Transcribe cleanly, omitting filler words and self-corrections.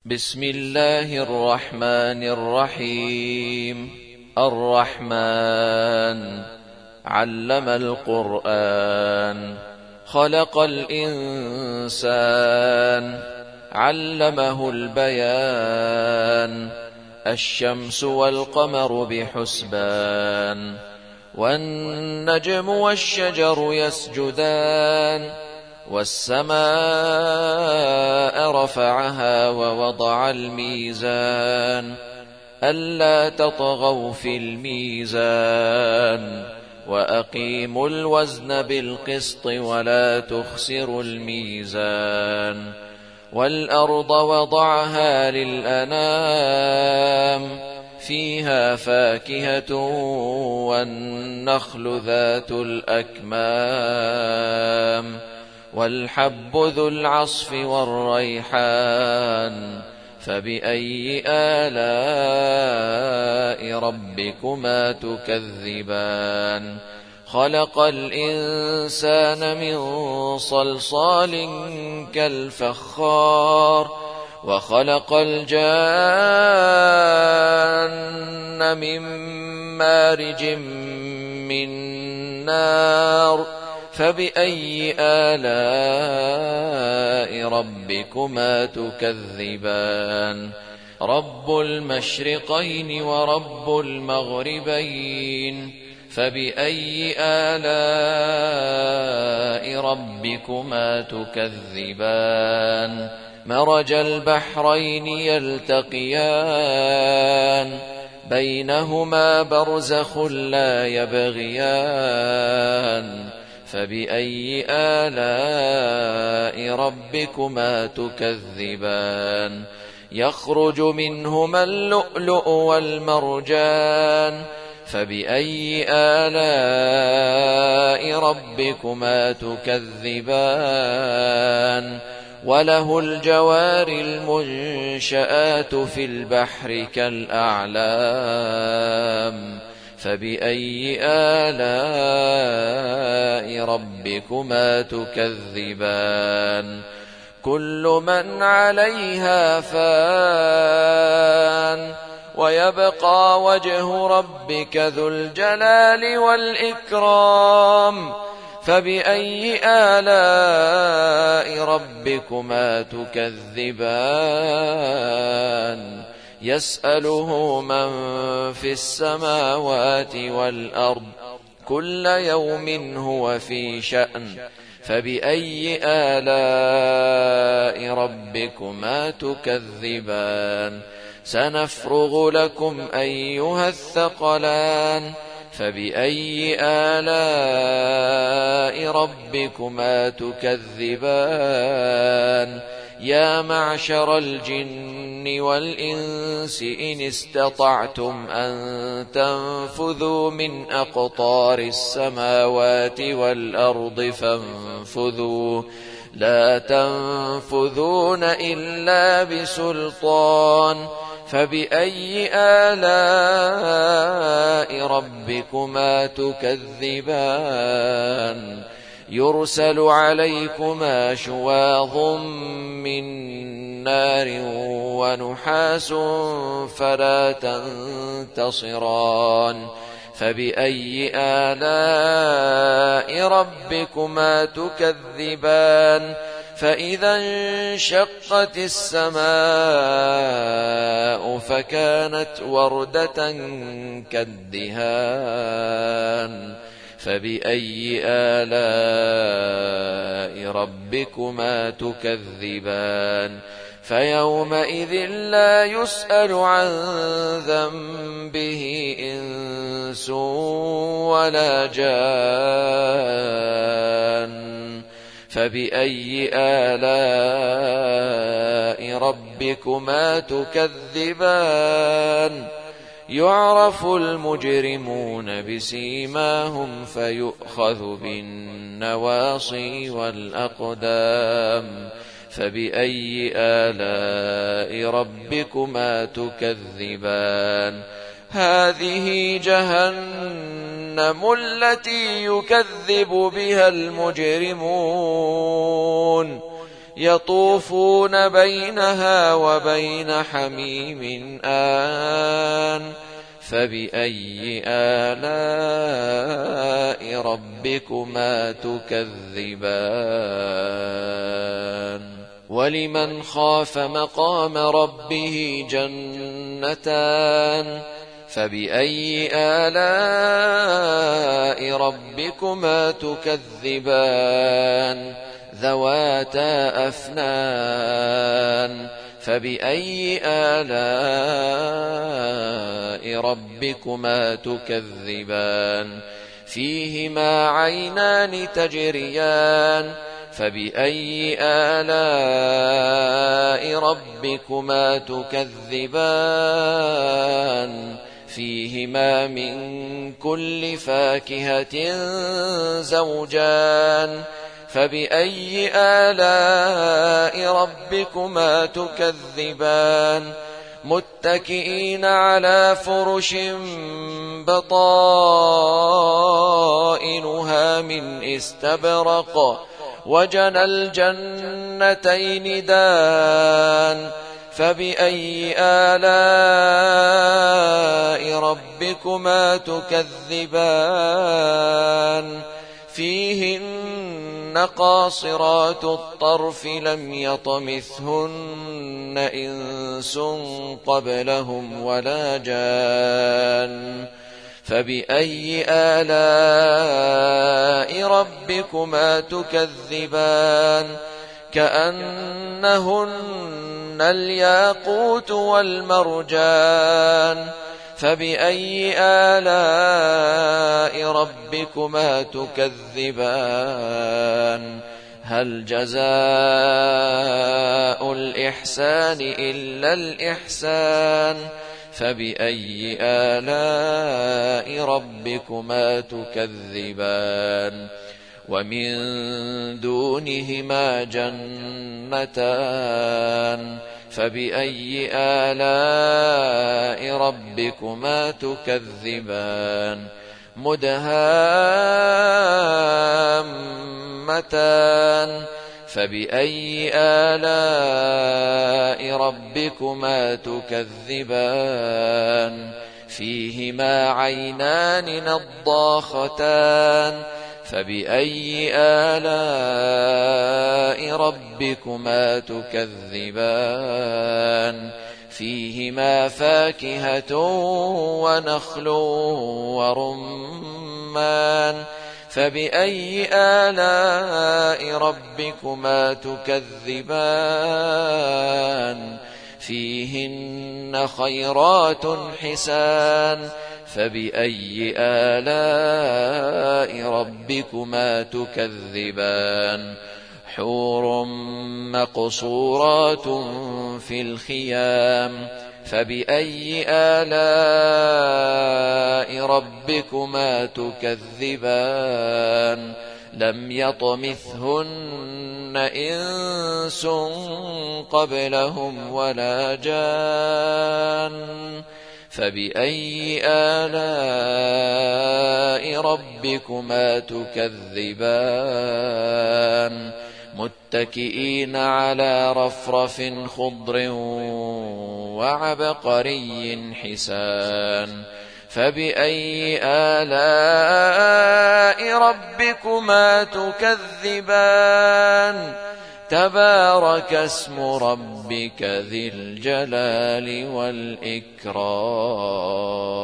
بسم الله الرحمن الرحيم. الرحمن علم القرآن، خلق الإنسان، علمه البيان. الشمس والقمر بحسبان، والنجم والشجر يسجدان. والسماء رفعها ووضع الميزان، ألا تطغوا في الميزان، وأقيموا الوزن بالقسط ولا تخسروا الميزان. والأرض وضعها للأنام، فيها فاكهة والنخل ذات الأكمام، والحب ذو العصف والريحان. فبأي آلاء ربكما تكذبان؟ خلق الإنسان من صلصال كالفخار، وخلق الجان من مارج من نار. فبأي آلاء ربكما تكذبان؟ رب المشرقين ورب المغربين، فبأي آلاء ربكما تكذبان؟ مرج البحرين يلتقيان، بينهما برزخ لا يبغيان. فبأي آلاء ربكما تكذبان؟ يخرج منهما اللؤلؤ والمرجان. فبأي آلاء ربكما تكذبان؟ وله الجوار المنشآت في البحر كالأعلام. فبأي آلاء ربكما تكذبان؟ كل من عليها فان، ويبقى وجه ربك ذو الجلال والإكرام. فبأي آلاء ربكما تكذبان؟ يسأله من في السماوات والأرض، كل يوم هو في شأن. فبأي آلاء ربكما تكذبان؟ سنفرغ لكم أيها الثقلان. فبأي آلاء ربكما تكذبان؟ يا معشر الجن والإنس إن استطعتم أن تنفذوا من أقطار السماوات والأرض فانفذوا، لا تنفذون إلا بسلطان. فبأي آلاء ربكما تكذبان؟ يرسل عليكما شواظ من نار ونحاس فلا تنتصران. فبأي آلاء ربكما تكذبان؟ فإذا انشقت السماء فكانت وردة كالدهان. فبأي آلاء ربكما تكذبان؟ فيومئذ لا يسأل عن ذنبه إنس ولا جان. فبأي آلاء ربكما تكذبان؟ يعرف المجرمون بسيماهم فيؤخذ بالنواصي والأقدام. فبأي آلاء ربكما تكذبان؟ هذه جهنم التي يكذب بها المجرمون، يطوفون بينها وبين حميم آن فبأي آلاء ربكما تكذبان ولمن خاف مقام ربه جنتان فبأي آلاء ربكما تكذبان ذواتا أفنان فبأي آلاء ربكما تكذبان فيهما عينان تجريان فبأي آلاء ربكما تكذبان فيهما من كل فاكهة زوجان فبأي آلاء ربكما تكذبان متكئين على فرش بطائنها من استبرق وجنى الجنتين دان فبأي آلاء ربكما تكذبان فيهن قاصرات الطرف لم يطمثهن إنس قبلهم ولا جان فبأي آلاء ربكما تكذبان كأنهن الياقوت والمرجان فبأي آلاء ربكما تكذبان هل جزاء الإحسان إلا الإحسان فبأي آلاء ربكما تكذبان ومن دونهما جنتان فبأي آلاء ربكما تكذبان مدهامتان فبأي آلاء ربكما تكذبان فيهما عينان نضاختان فبأي آلاء ربكما تكذبان فيهما فاكهة ونخل ورمان فبأي آلاء ربكما تكذبان فيهن خيرات حسان فبأي آلاء ربكما تكذبان حور مقصورات في الخيام فبأي آلاء ربكما تكذبان لم يطمثهن إنس قبلهم ولا جان فبأي آلاء ربكما تكذبان متكئين على رفرف خضر وعبقري حسان فبأي آلاء ربكما تكذبان تبارك اسم ربك ذي الجلال والإكرام